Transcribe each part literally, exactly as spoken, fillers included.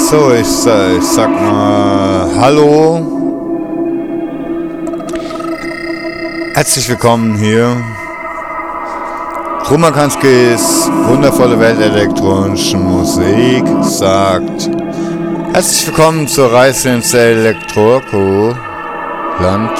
So, ich, ich sag mal Hallo. Herzlich willkommen hier. Rumakanskis wundervolle Welt elektronischen Musik sagt herzlich willkommen zur Reise ins Elektroko Land.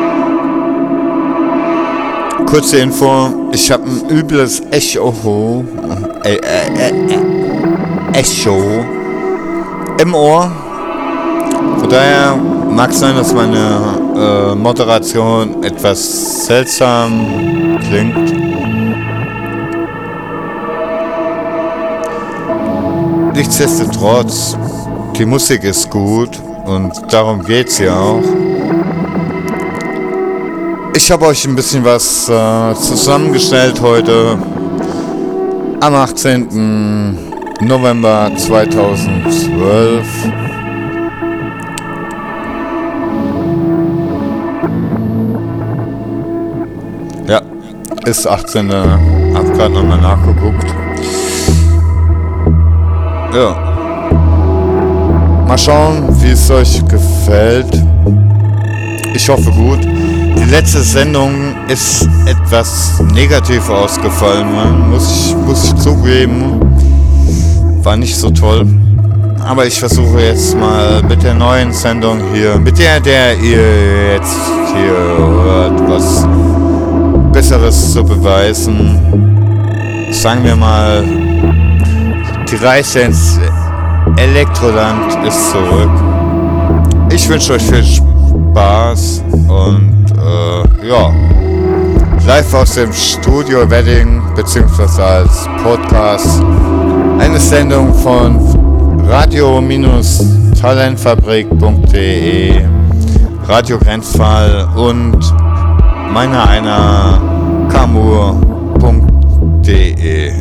Kurze Info, ich habe ein übles Echo, äh, äh, äh, Echo im Ohr. Von daher mag es sein, dass meine äh, Moderation etwas seltsam klingt. Nichtsdestotrotz, die Musik ist gut und darum geht's ja auch. Ich habe euch ein bisschen was äh, zusammengestellt heute am achtzehnten November zweitausendzwölf. Ja, ist achtzehnter Hab gerade nochmal nachgeguckt. Ja. Mal schauen, wie es euch gefällt. Ich hoffe gut. Die letzte Sendung ist etwas negativ ausgefallen, man. Muss ich, muss ich zugeben. War nicht so toll. Aber ich versuche jetzt mal mit der neuen Sendung hier, mit der, der ihr jetzt hier hört, was Besseres zu beweisen. Sagen wir mal, die Reise ins Elektroland ist zurück. Ich wünsche euch viel Spaß und äh, ja, live aus dem Studio Wedding beziehungsweise als Podcast eine Sendung von radio Talentfabrik punkt de, Radio Grenzfall und meiner einer kamur punkt de.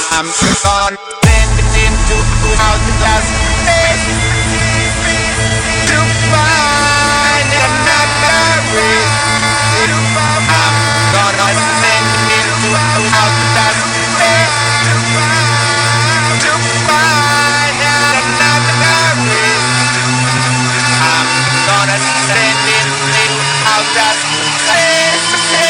I'm gonna send it into outer space to find another race. I'm gonna send it into outer space to find another race. I'm gonna send it into outer space.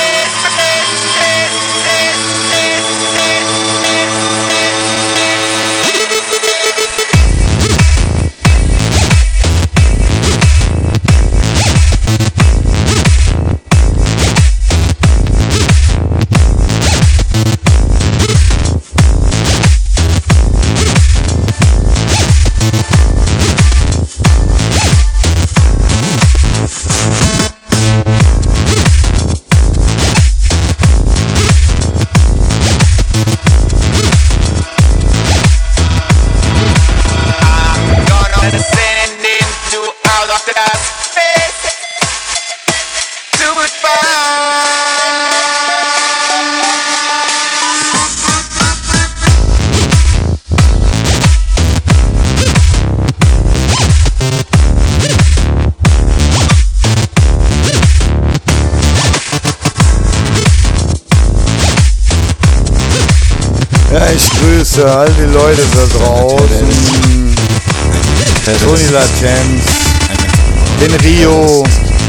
Ja, ich grüße all die Leute da draußen. Tony Latenz, den Rio,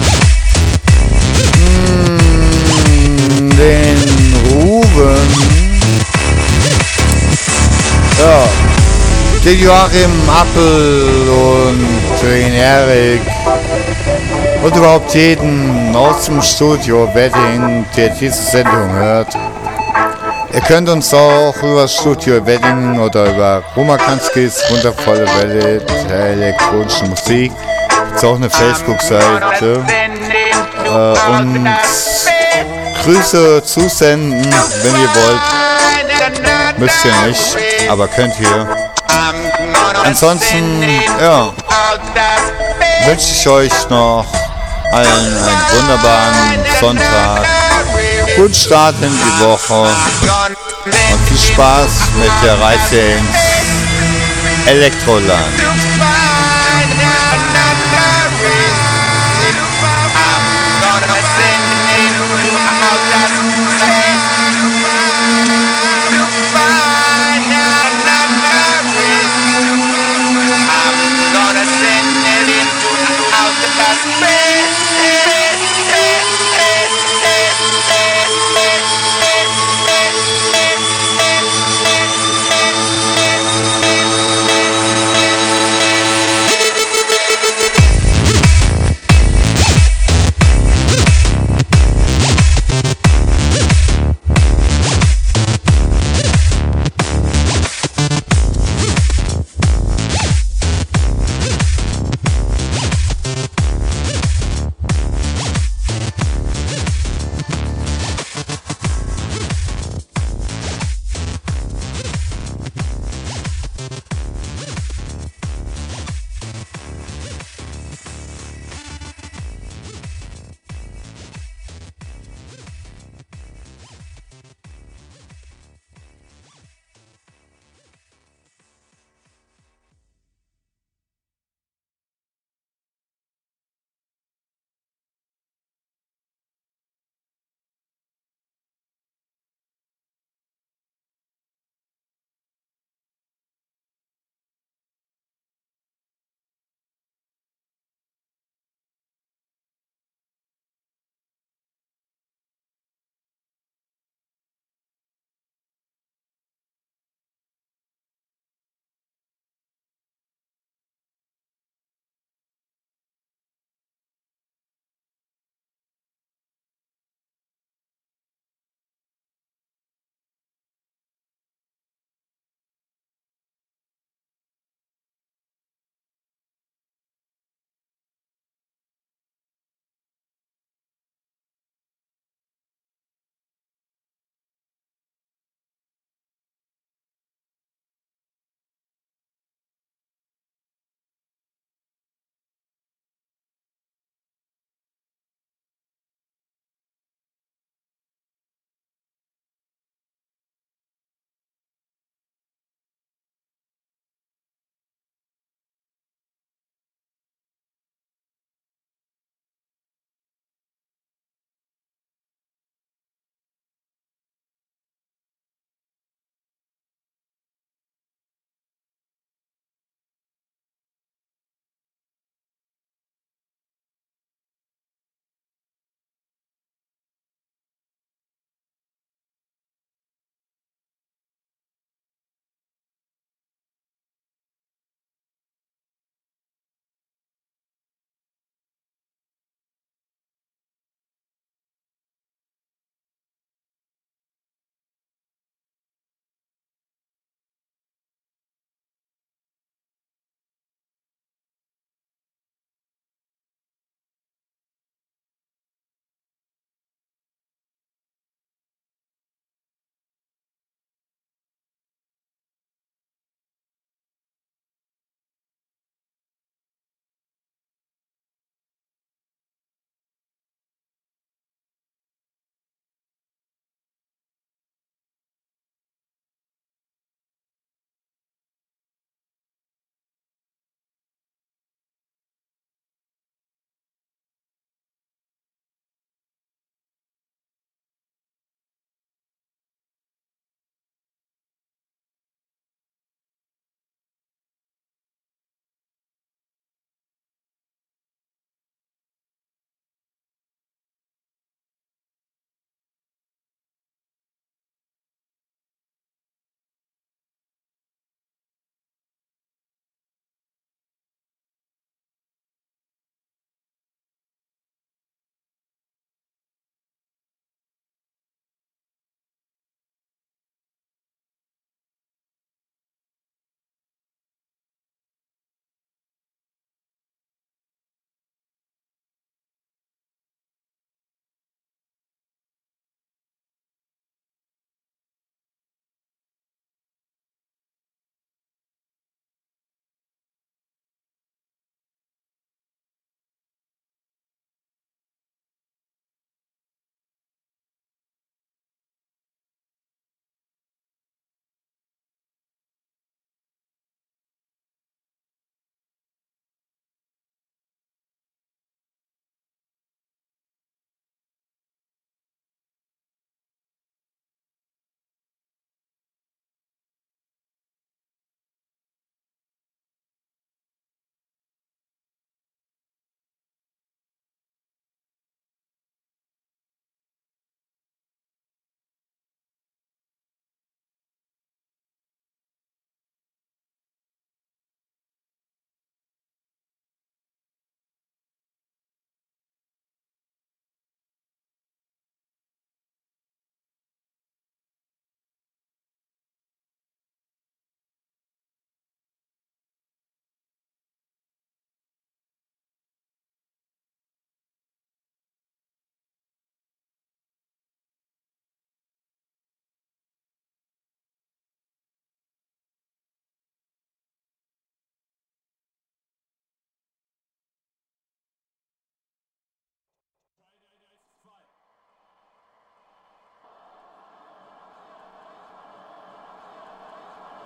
den Ruben, ja, den Joachim Appel und den Erik und überhaupt jeden aus dem Studio Wedding, der diese Sendung hört. Ihr könnt uns auch über Studio Wedding oder über Romakanskis wundervolle Welle der elektronischen Musik. Ist auch eine Facebook-Seite. Äh, und Grüße zusenden, wenn ihr wollt. Müsst ihr nicht, aber könnt ihr. Ansonsten, ja, wünsche ich euch noch allen einen wunderbaren Sonntag. Guten Start in die Woche und viel Spaß mit der Reise ins Elektroland.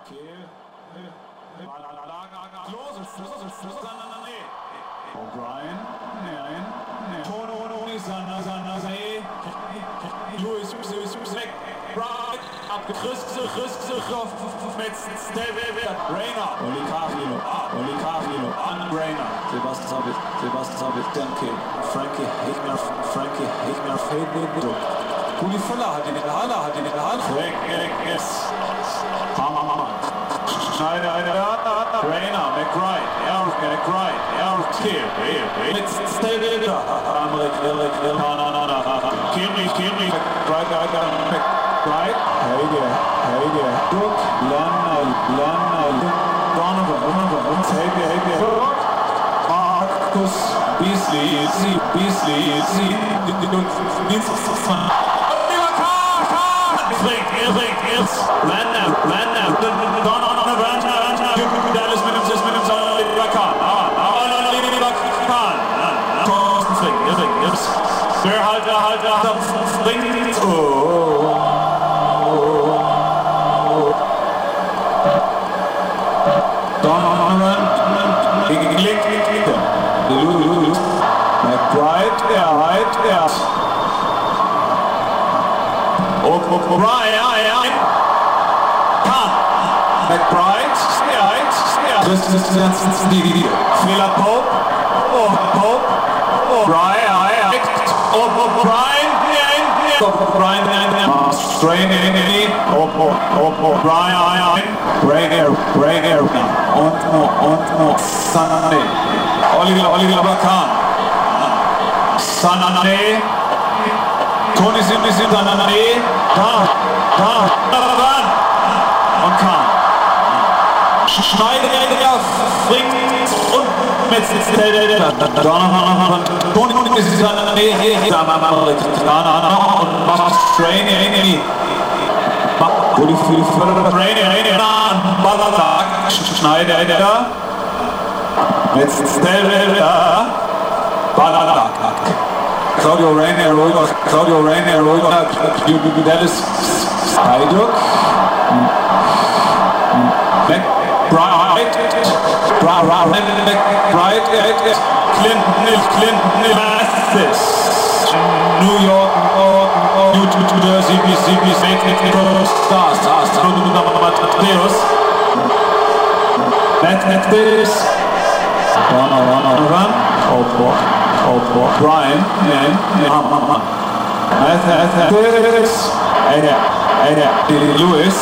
O'Brien, nein, nein. Tony, Sanna, Sanna, Say. Louis, Louis, weg. Right, abgekriegt, Christ, mit Steve, Rainer. Oli Carlino, Oli Carlino, an Rainer. Sebastian Sabit, Sebastian Sabit, Denke. Frankie Hegner, Frankie Hegner, Fede. Rudi Völler hat ihn in der Halle, hat ihn in der Halle. Frank, yes. Hammer. Schneider, Rainer, McBride, ja, McBride, ja, Kill, mit Steve, Amrik, Erik, na, na, na, na, Kimi, Kimi, McBride, McBride, hey there, hey there, Duck, Lennel, Lennel, Donovan, Donovan, hey there, hey there, Markus, Beasley, sie, Beasley, sie, Bringt, er bringt, jetzt, Lennel, Lennel, Donovan, Dallas mit dem Sis, mit dem Sonne, lieber Kahn, aber, lieber Kahn, Thorsten Frink, er bringt, jetzt, Behalter, Halter, Halter, Frink, oh, Donovan, gegen Link, McBride, er halt, er, oh, oh, oh, Brian, Kahn, McBride, ja, ja. Christensen, die Fehler Pope, oh, Pope, oh, Brian, ja, oh, oh, Brian, ja, oh, Brian, ja, Strain, oh, oh, oh, oh, Brian, ja, Rainier, Rainier, und no, und no, Sanane, Oliver, Oliver Kahn, Sanane, Toni Simni Sanane, da, da, da, da, und Kahn. Schneider, ja, Frink und mit Donovan, Toni ist an der Nähe, hier, da, da, da, und macht Strain, Rainy, wo die für die Förder, Rainy, Rainy, Balazak, Schneider, da, mit Stella, Balazak, Claudio Rainier, Ruiger, Claudio Rainier, Ruiger, Dallas, Heiduk, McBride, McBride, Clinton, Clinton, Masses, New York, New Jersey, B C B, Stars, Stars, Matthäus, Matthäus, Donovan, Oprah, Oprah, Brian, Matthäus, Ada, Ada, Lewis,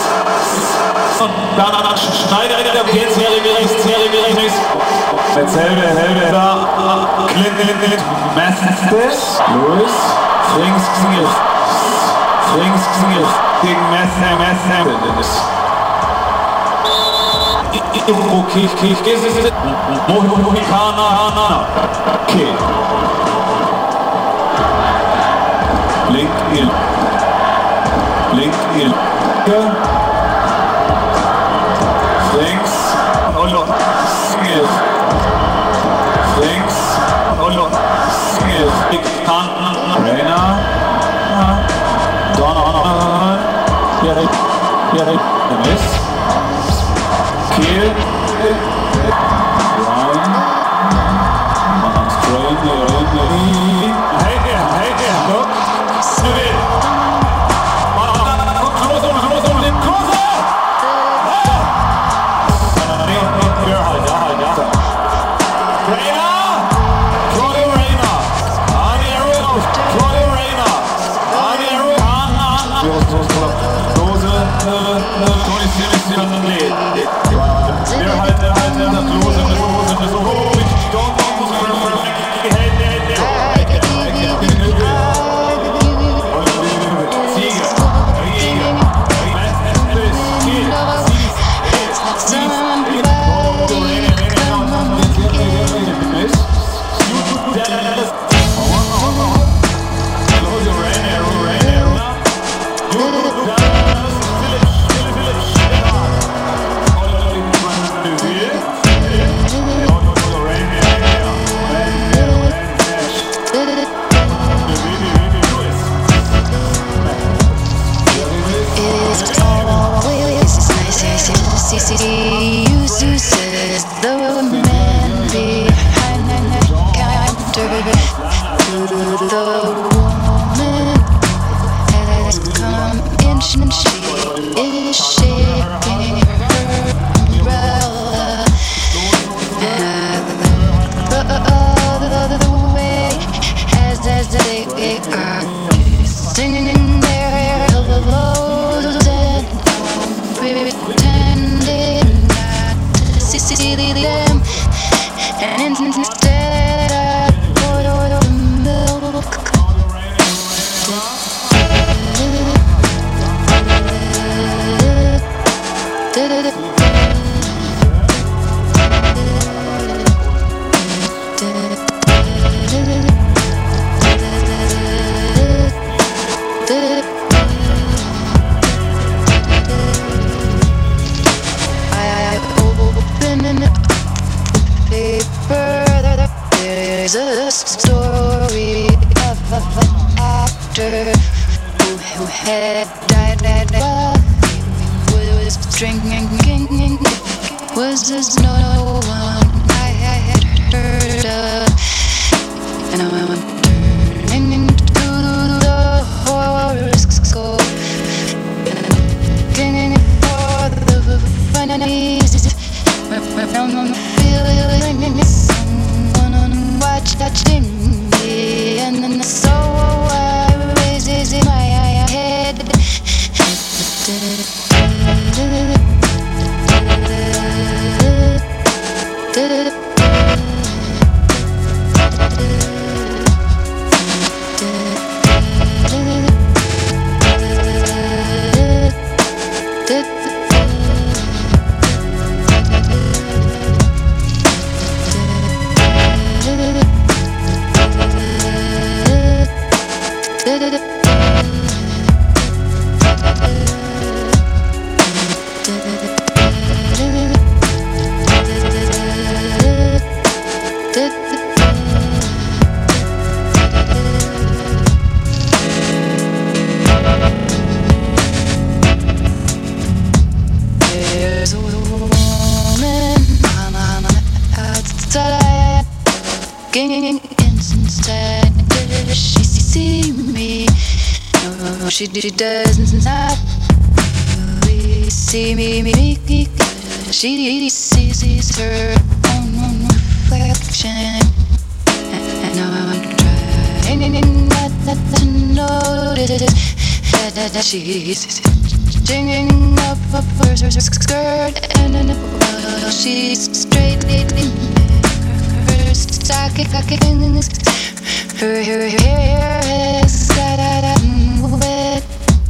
Schneider, der Serie rechts, Serie rechts. Mit selbe, selbe, da, Clinton, Clinton, Masses, Lewis, Frings, Xingel, Frings, Xingel, gegen Messer, Messer. Okay, okay, okay, Mohikana, Hana, okay. LinkedIn, LinkedIn, Links, Olo, Skill, links, Olo, Skill, ich kann, Rainer, Donovan, hier, hier, hier, ist, Kiel, Ryan, Strain, hey there, hey there, look, Smith, Klose, Klose, Klose, Rainer, Claudio Rainer, Adi Claudio Rainer, Adi Dose, Toni Simni an den Led. Der halt, der halt, der hat Lose, eine Lose, eine Lose, ich don't know, so eine Hände, Hände, Sieger, Sieger, Philipp, Philipp, Philipp, Philipp, you said the man behind the counter. The woman has come in and she is shaking her umbrella. The, the, the way as, as they are singing their hellos and pretending not to see them, and instead I pour the milk. There's a story of an actor who, who had died, died while he was drinking. Was this no one I had heard of? And I'm turning into the horoscope and looking for the funnies. I'm feeling someone watching me, and then so I raises in my head. There's a woman outside, looking inside. Does she see me? No, she does not really see me. She sees her own reflection, and I'm trying not to notice that she's stringing up her skirt, and then she's straightening her stockings. Her hair is got out of wet.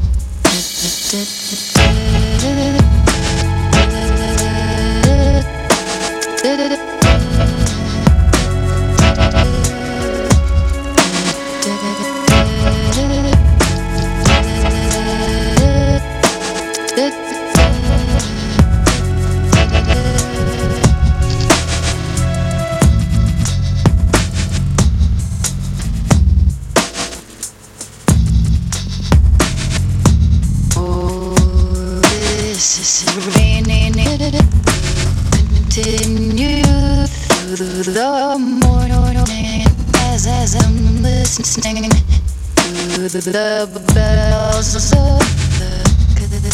Continue through the morning as, as I'm listening to the bells of the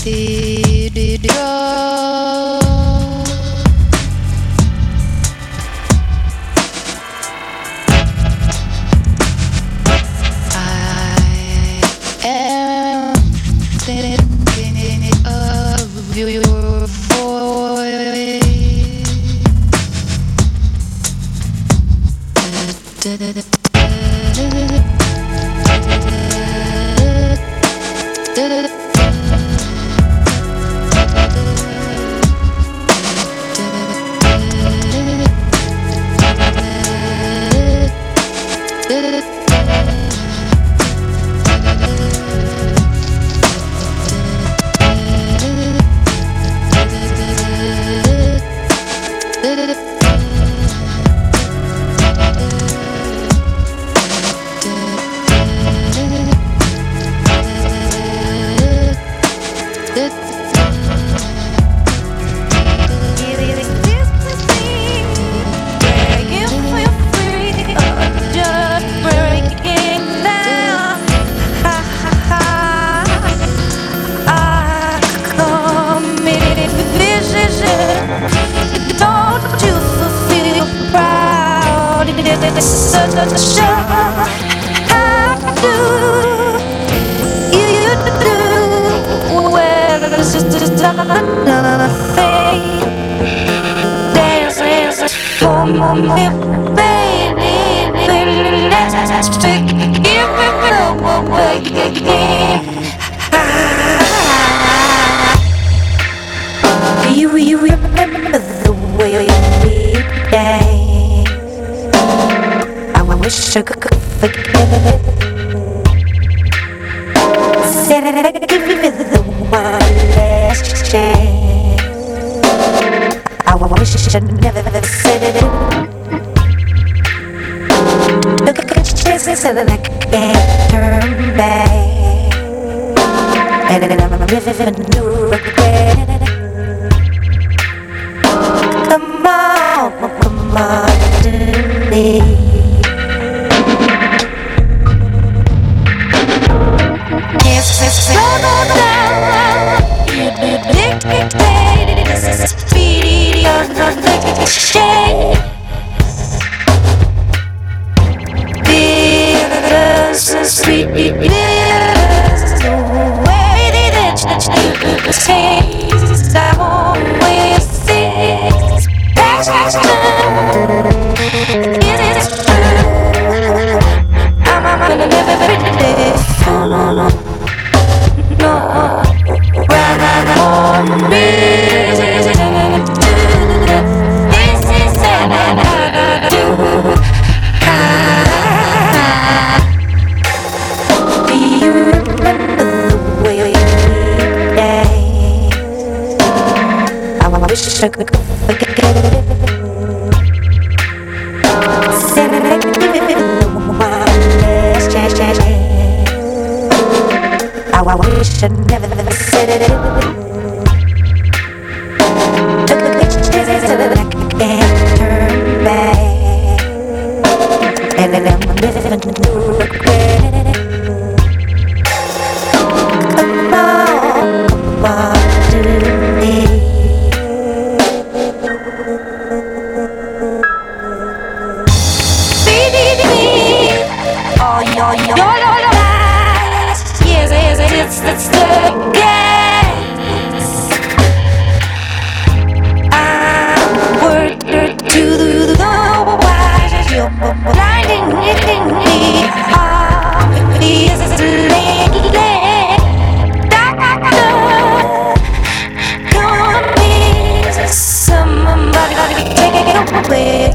cathedral. I am thinking of your voice. Da, da, da, da, da. You, you remember the way we danced. I wish I could forget it. Said I'd give you the one last chance. I wish I never said it. Look at the chances that I can't turn back. And then I'm living to regret. Come on, come on to me. Yes, yes, no, no, no. You dictated this speedy on the shade. Bitters and sweet, bitters, the way that you taste, I won't waste it. Passion, it is true. I'm, I'm gonna live every day. No, no, no, no. Run, run, run. This is what I do. Do you remember the way we danced? I wish I could forget it. Said I'd give it one last chance. I wish I never said it. Took the chances that I can't turn back. And then I'm living to regret it. Come on, come on to me. Oh, yo, yo, yo, yo, yo. Yes, yes, yes, it's the gas. I'm working to the wires. You're blinding me. Oh, yes, it's late. Doctor, come on, please. Somebody take it away.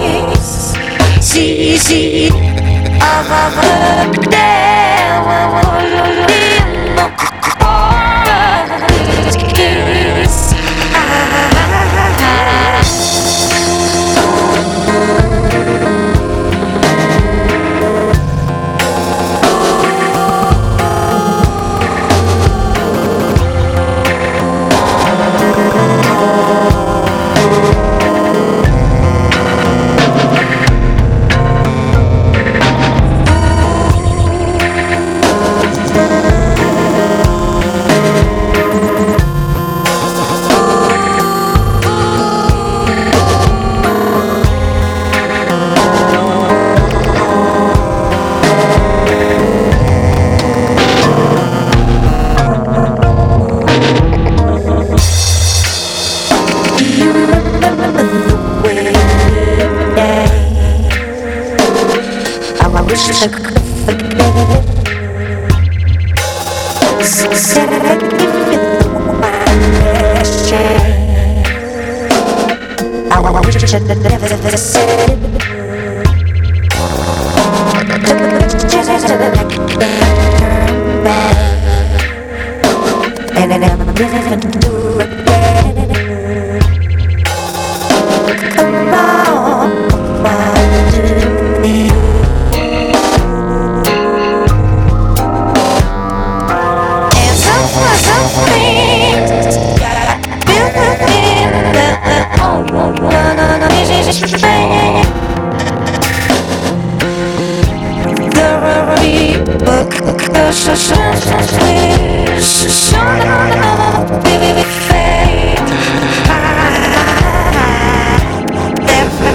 See, see, I'm a devil. I could forget it. Said I'd give you one last chance. I wish I never said it. Took the chances that I can't turn back. And then I'm living to regret it. Come on, come on to me. Baby, fade.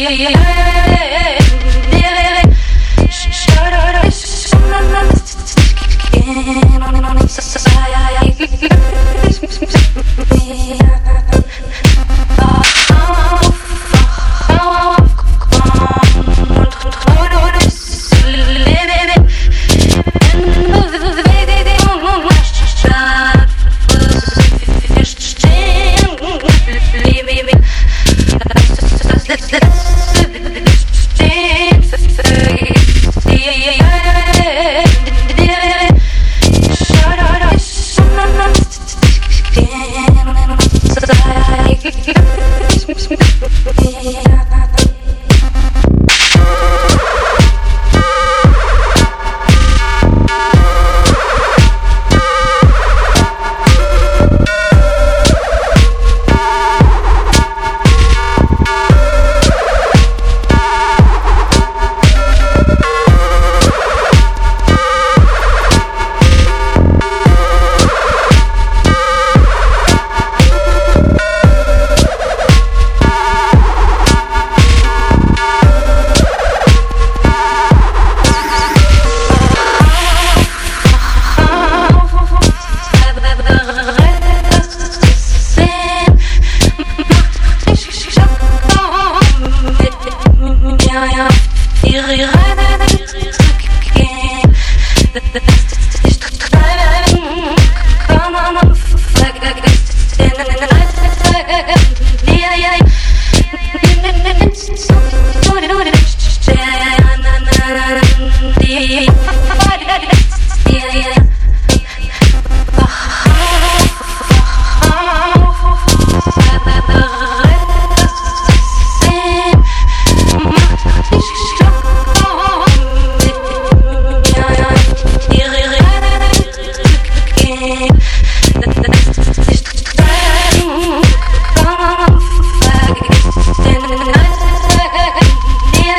Yeah.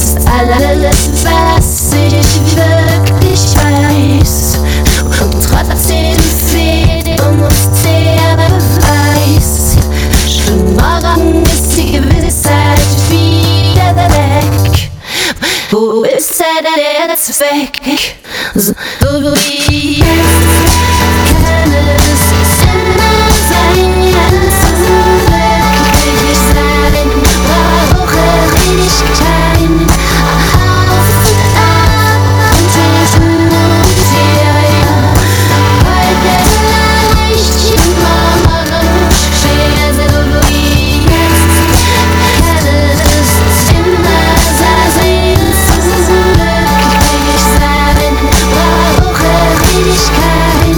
ist alles, was ich wirklich weiß. Und trotzdem fehlt uns der Beweis. Schon morgen ist die Gewissheit wieder weg. Wo ist der Zweck? So wie jetzt kann es immer sein, ganz wirklich sein. Brauche ich kein Auf und Ab und Zwischen und Hier. Heute leicht, morgen schwer, so wie jetzt kann es immer sein. Wirklich sein, brauche ich kein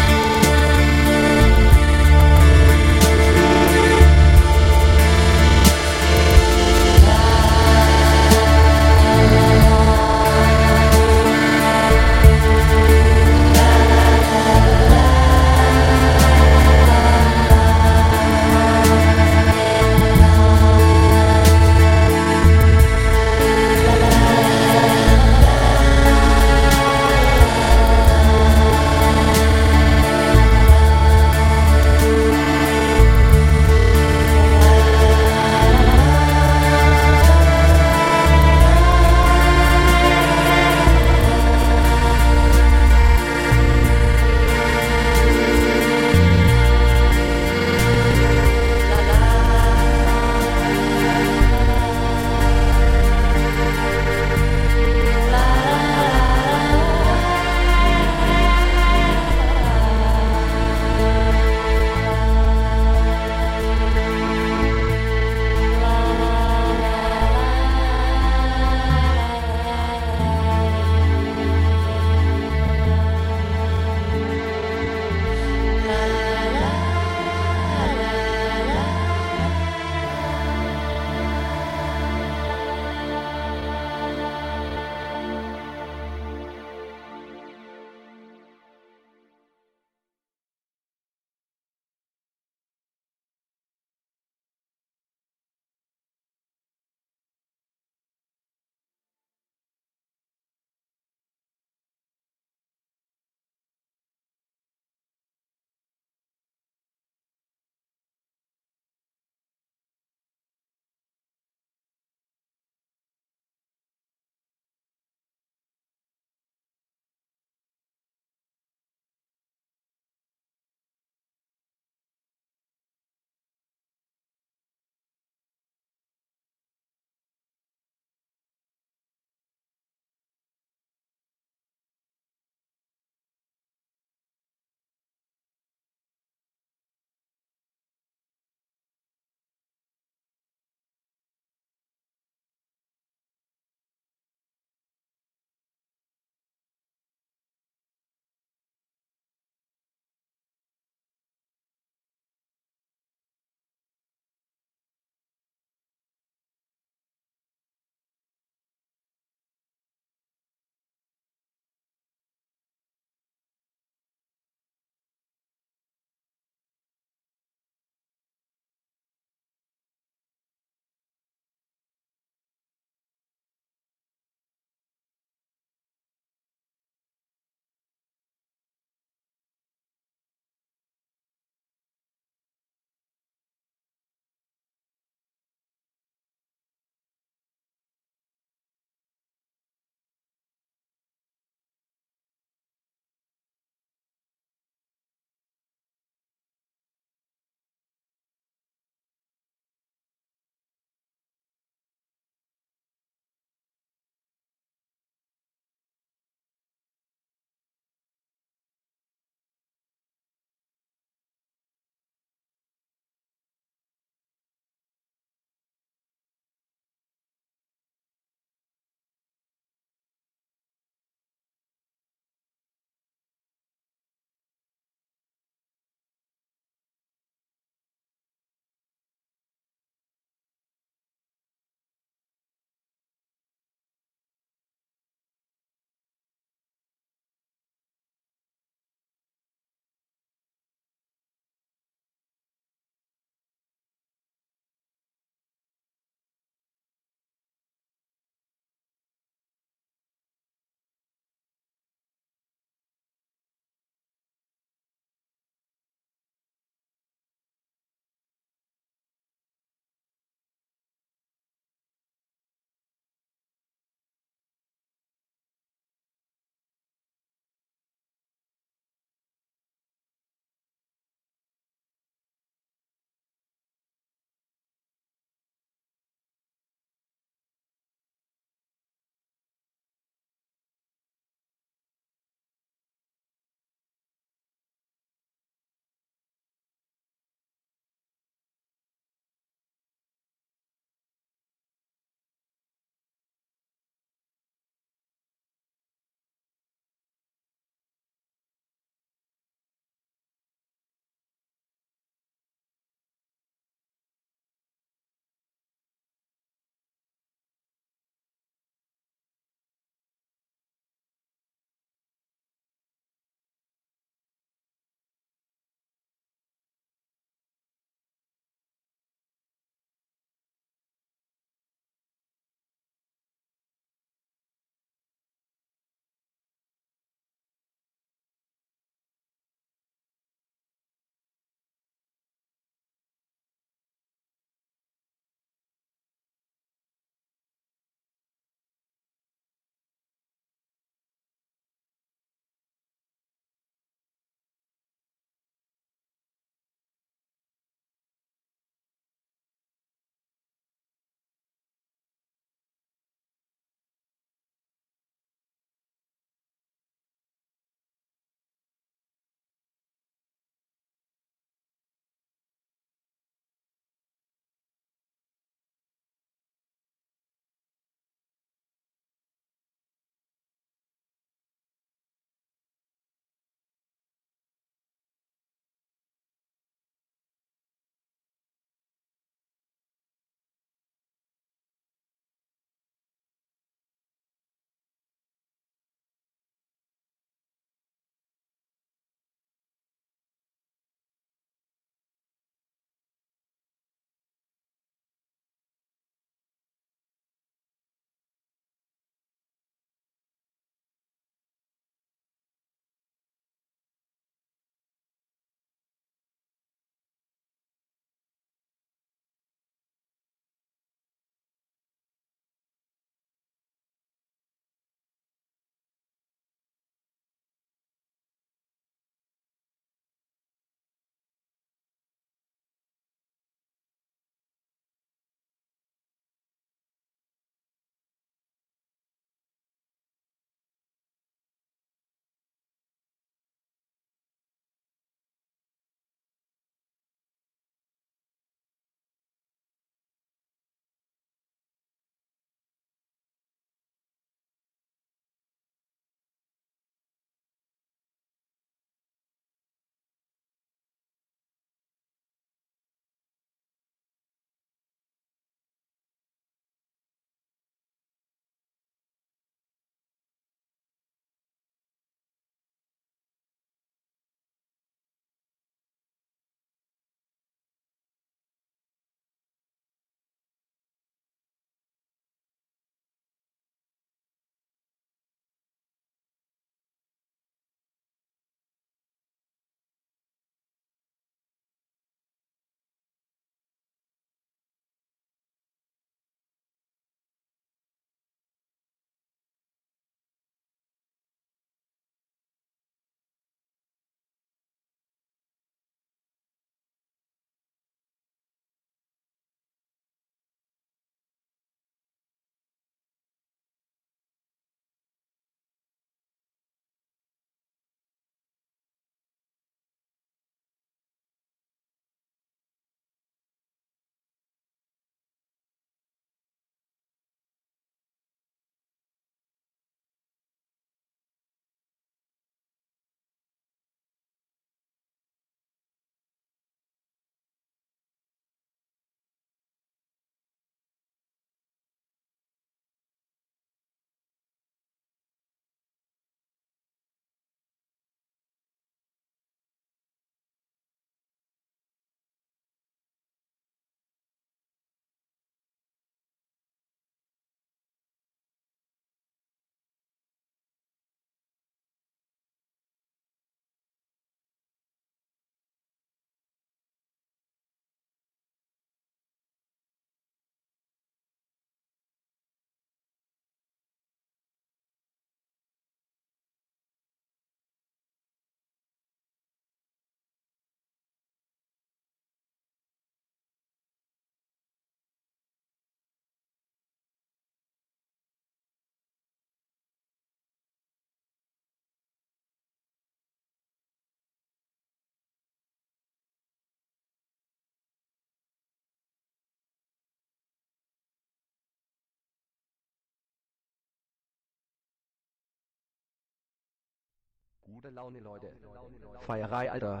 Gute Laune, Leute. Feierei, Alter.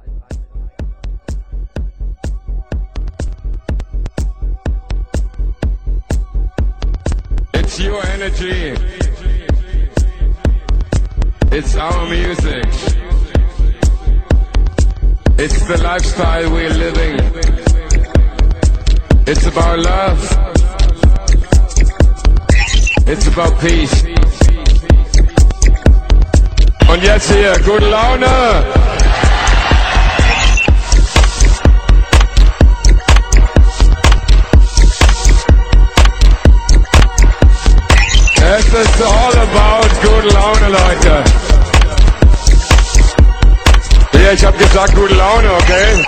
It's your energy. It's our music. It's the lifestyle we're living. It's about love. It's about peace. Und jetzt hier, gute Laune! Es ist all about gute Laune, Leute. Ja, ich hab gesagt gute Laune, okay?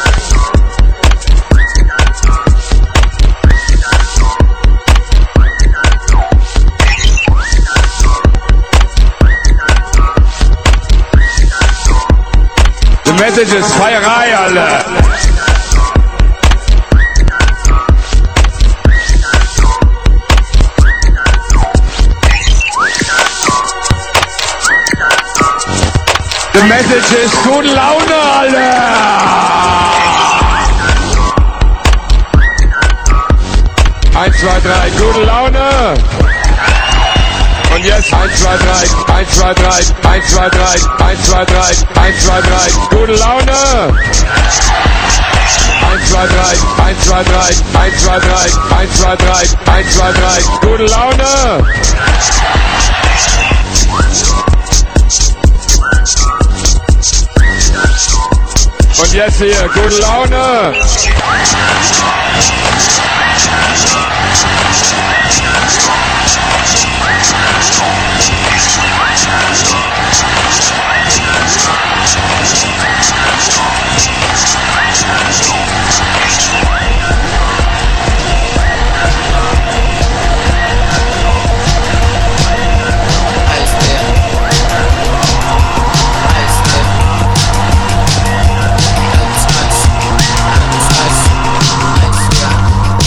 The message is Feierei, Alter. The message is gute Laune, Alter. Eins, zwei, drei, gute Laune. Und jetzt eins, zwei, drei, eins, zwei, drei, eins, zwei, drei, eins, zwei, drei, eins, zwei, drei, gute Laune. eins, zwei, drei, eins, zwei, drei, eins, zwei, drei, eins, zwei, drei, eins, zwei, drei, gute Laune. Und jetzt hier, gute Laune. Eis, Eis, Eis, Eis, Eis, Eis, Eis, Eis, Eis, Eis, Eis,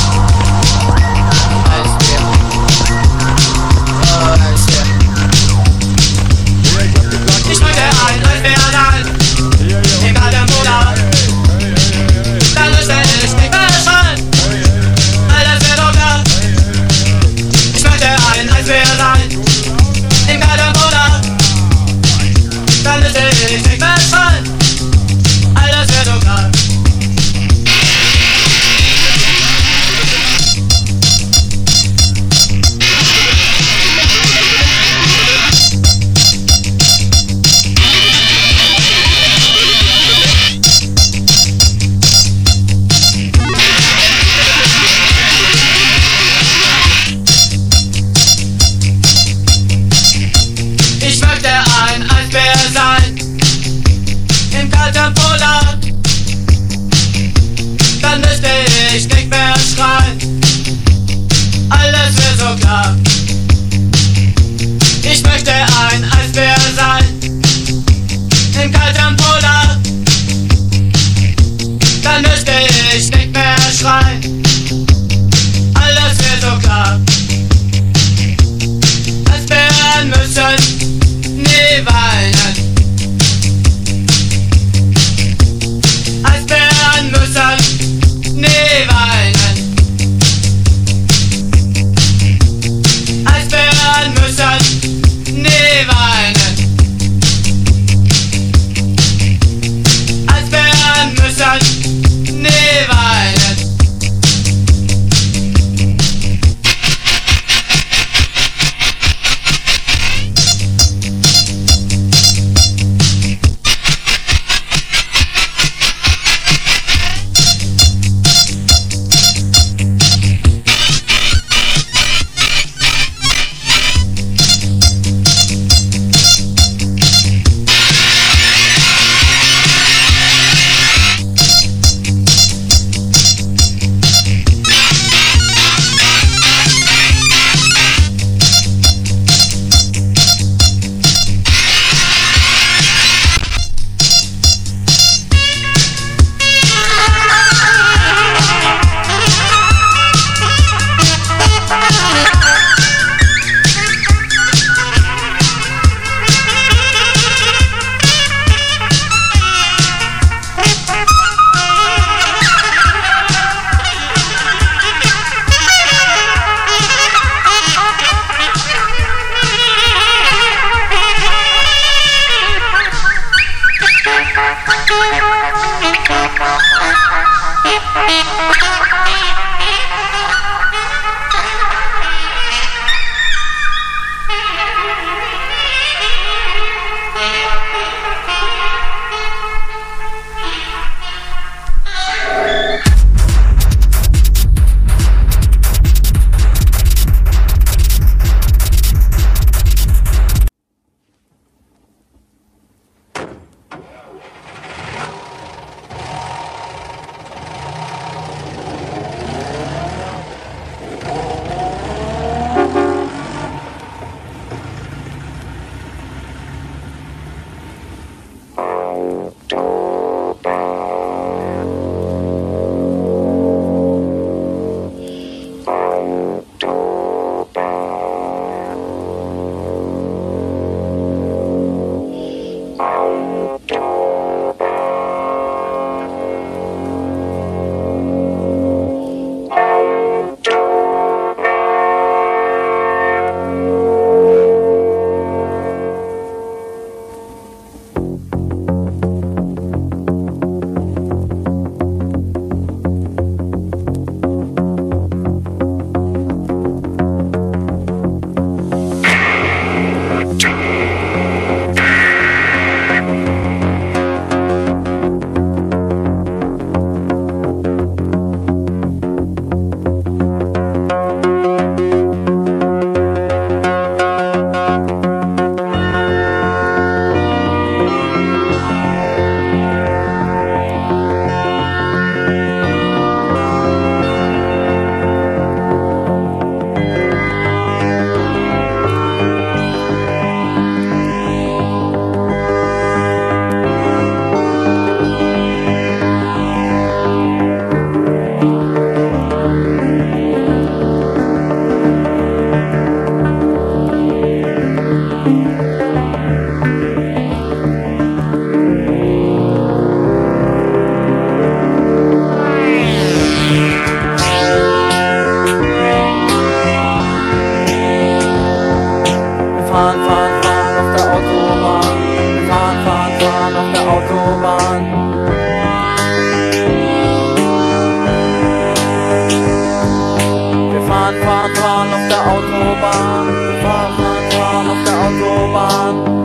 fahren, fahren, fahren auf der Autobahn. Wir fahren, fahren, fahren auf der Autobahn.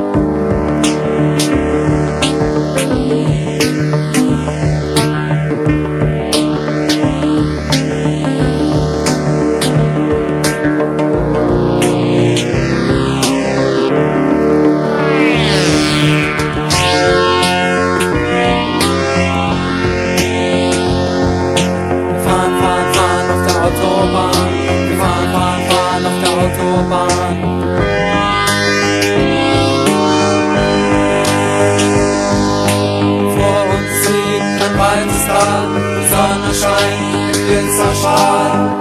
Die Sonne scheint im Glitzerstrahl.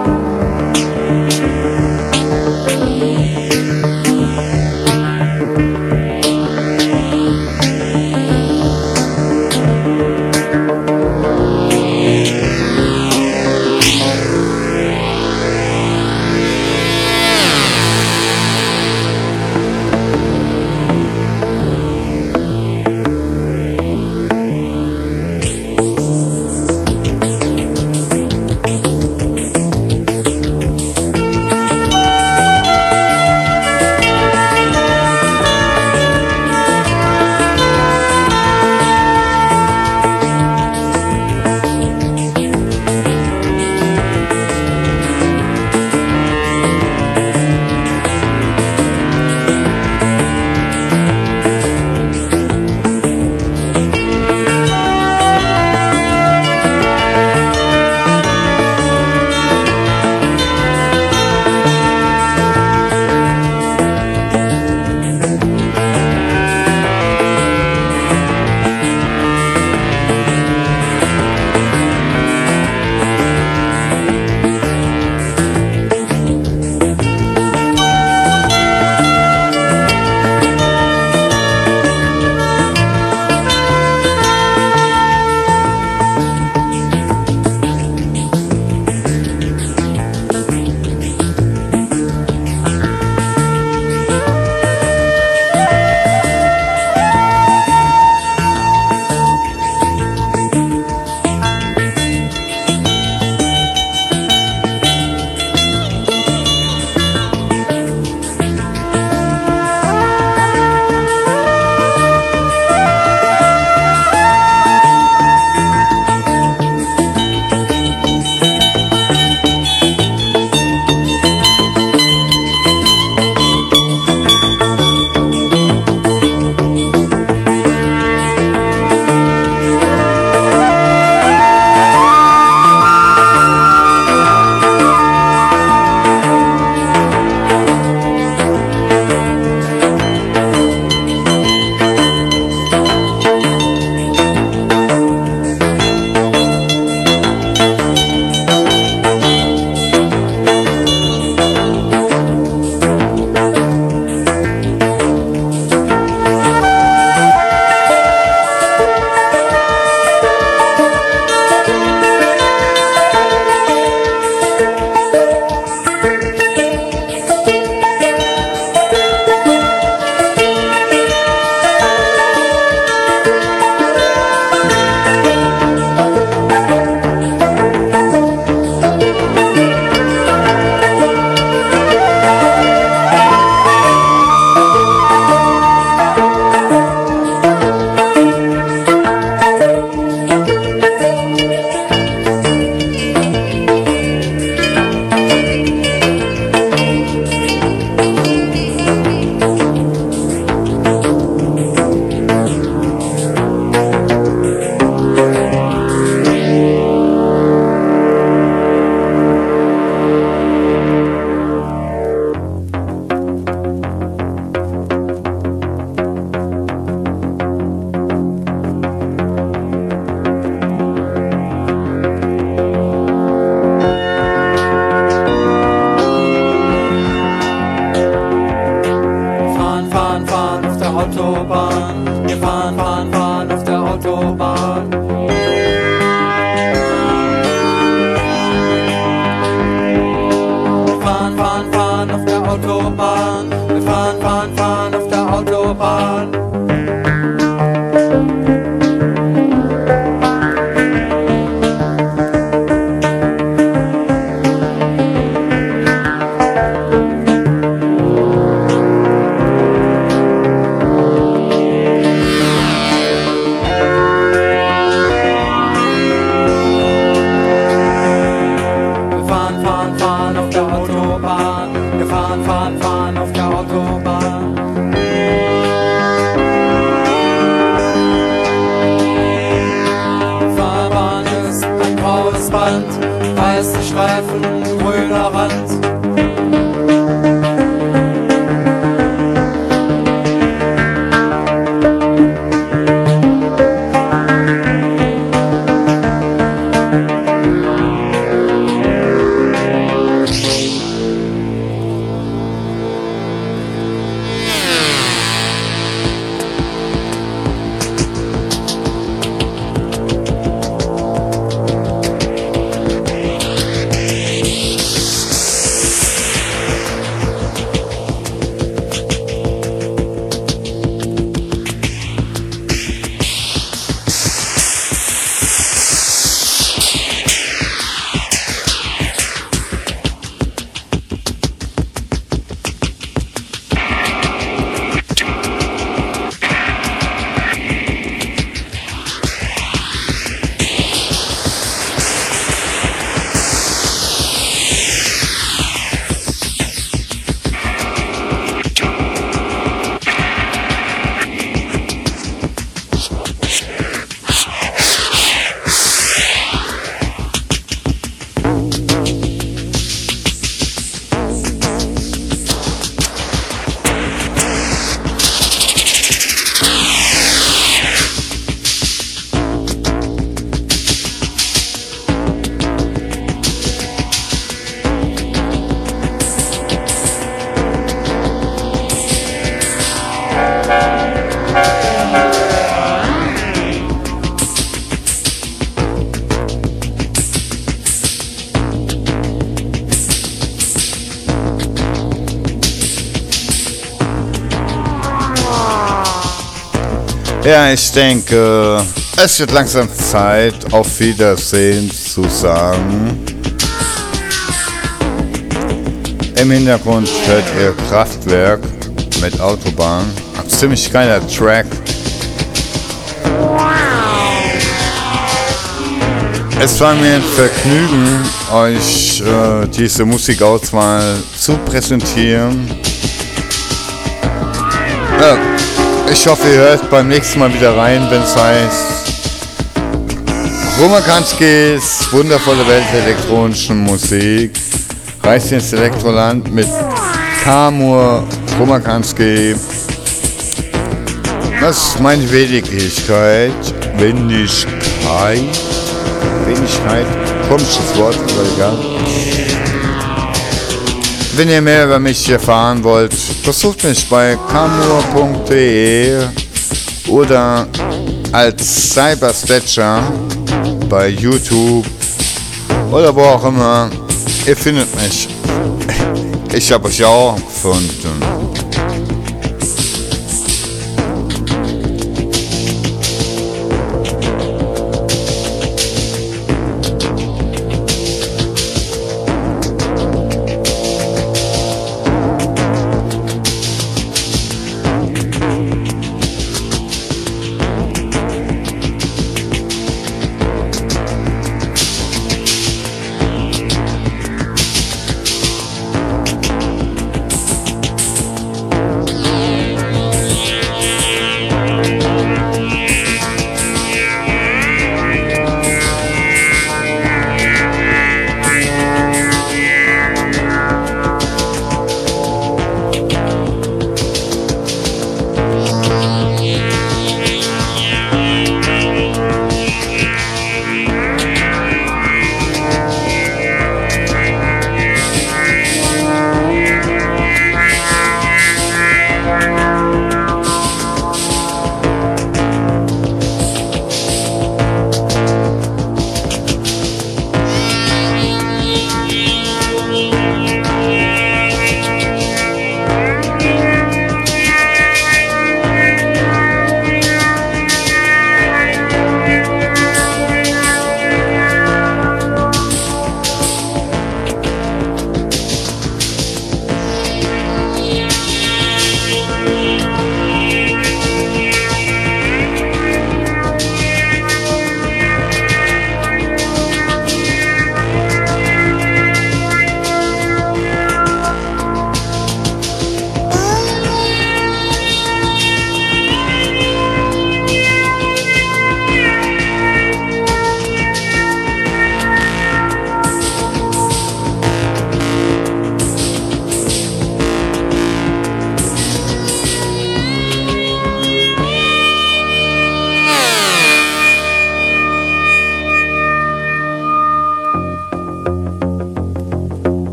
Autobahn. Wir fahren, fahren, fahren auf der Autobahn. Wir fahren, fahren, fahren auf der Autobahn. Wir fahren, fahren, fahren auf der Autobahn. fahren auf der Autobahn. Wir fahren, fahren, fahren auf der Autobahn. Fahrbahn ist ein graues Band, weiße Streifen, grüner Rand. Ja, ich denke, es wird langsam Zeit, auf Wiedersehen zu sagen. Im Hintergrund hört ihr Kraftwerk mit Autobahn. Ein ziemlich geiler Track. Es war mir ein Vergnügen, euch äh, diese Musikauswahl zu präsentieren. Ja. Ich hoffe, ihr hört beim nächsten Mal wieder rein, wenn es heißt Romankanskis wundervolle Welt der elektronischen Musik. Reist ins Elektroland mit Kamur Romankanski. Das ist meine Wenigkeit. Wenigkeit. Wenigkeit. Komisches Wort, aber egal. Wenn ihr mehr über mich erfahren wollt, besucht mich bei kamur punkt de oder als Cyberstatcher bei YouTube oder wo auch immer. Ihr findet mich. Ich habe euch auch gefunden.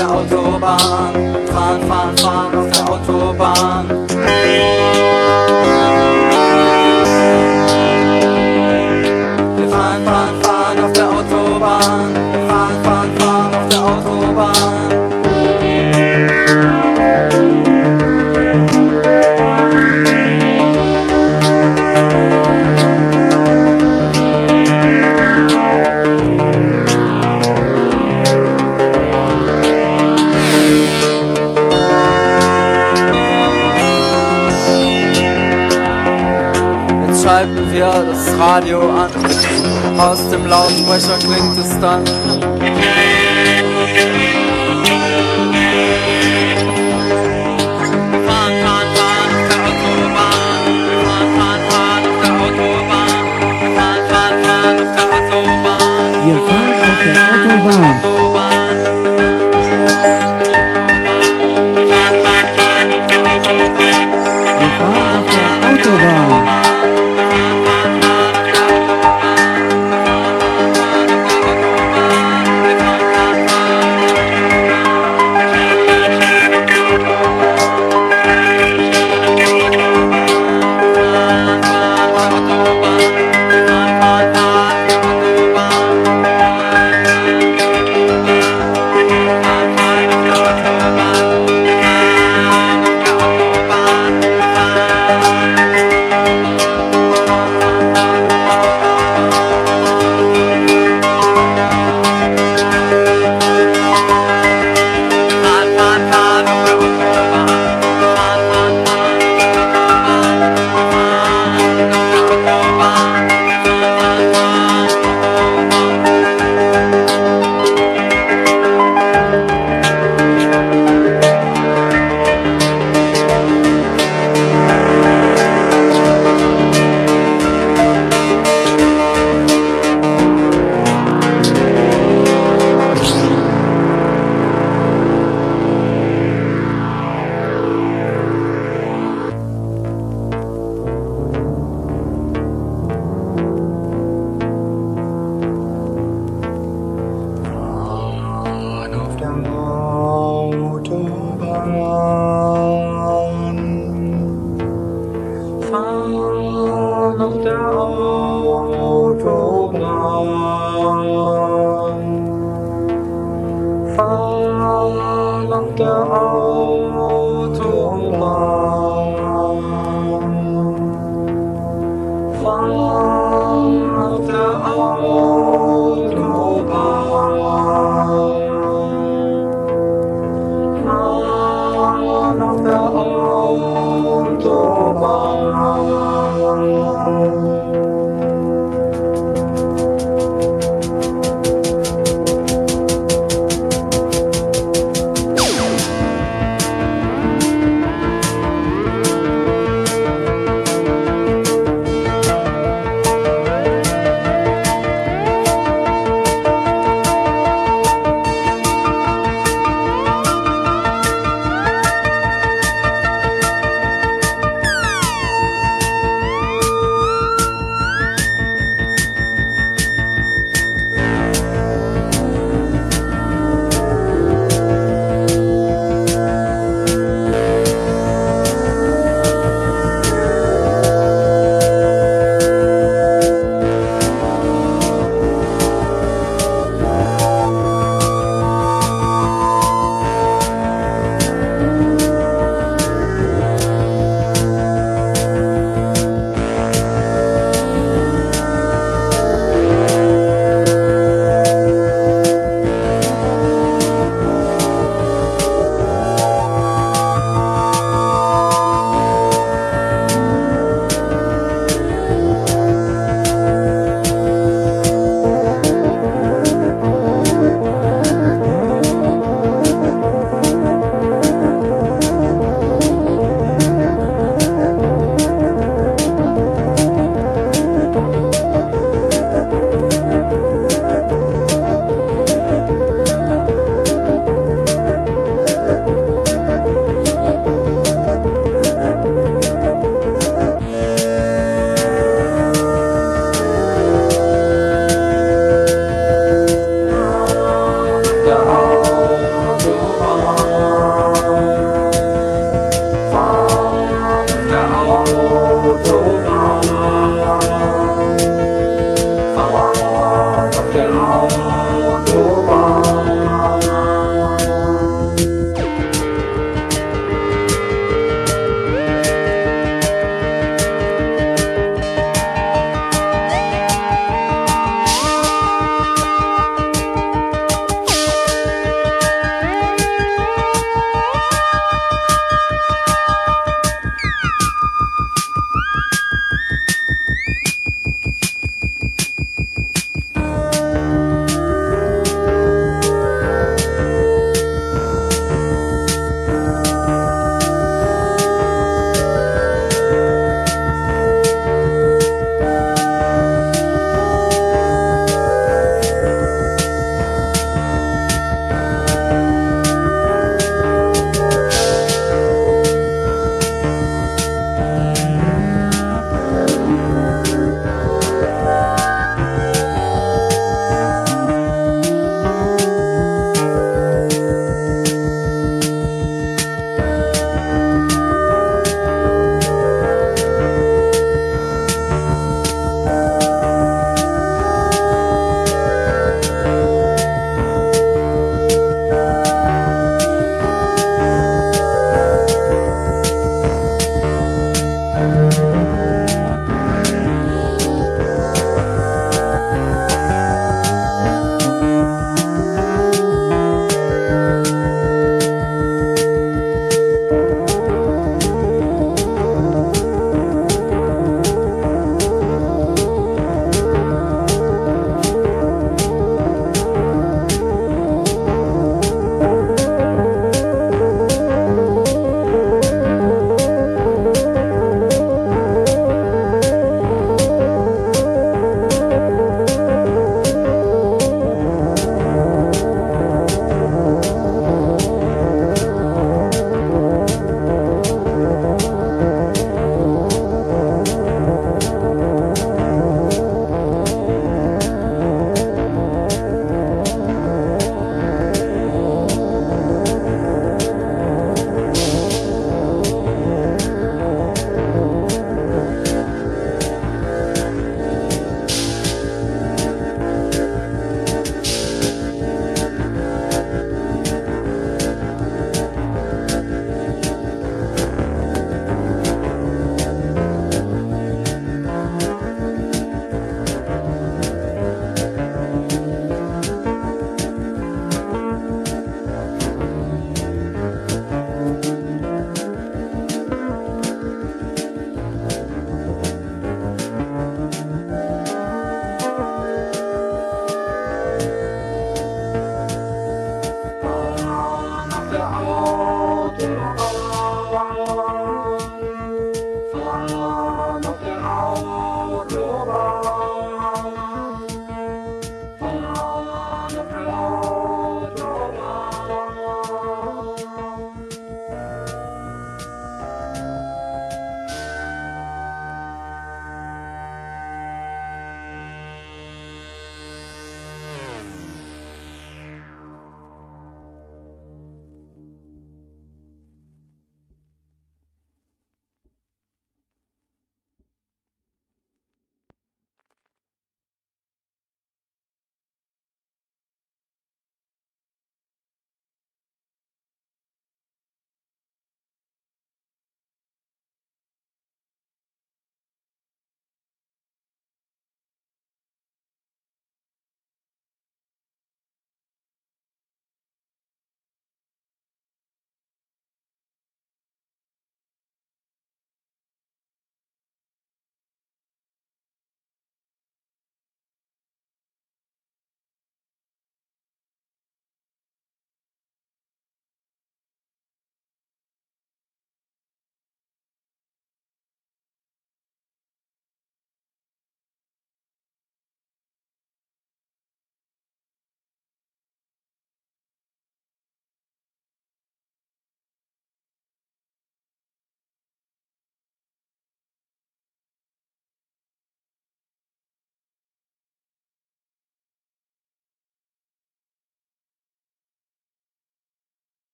der Autobahn. Fahren, fahren, fahren auf der Autobahn. Wir fahren, fahren, fahren auf der Autobahn. Wir fahren, fahren, fahren auf der Autobahn. Schalten wir das Radio an, aus dem Lautsprecher klingt es dann. Fahren, fahren, fahren auf der Autobahn. Fahren, fahren, fahren auf der Autobahn. Fahren, fahren, fahren auf der Autobahn. Wir fahren auf der Autobahn. Wir fahren auf der Autobahn. Fahren auf der Autobahn.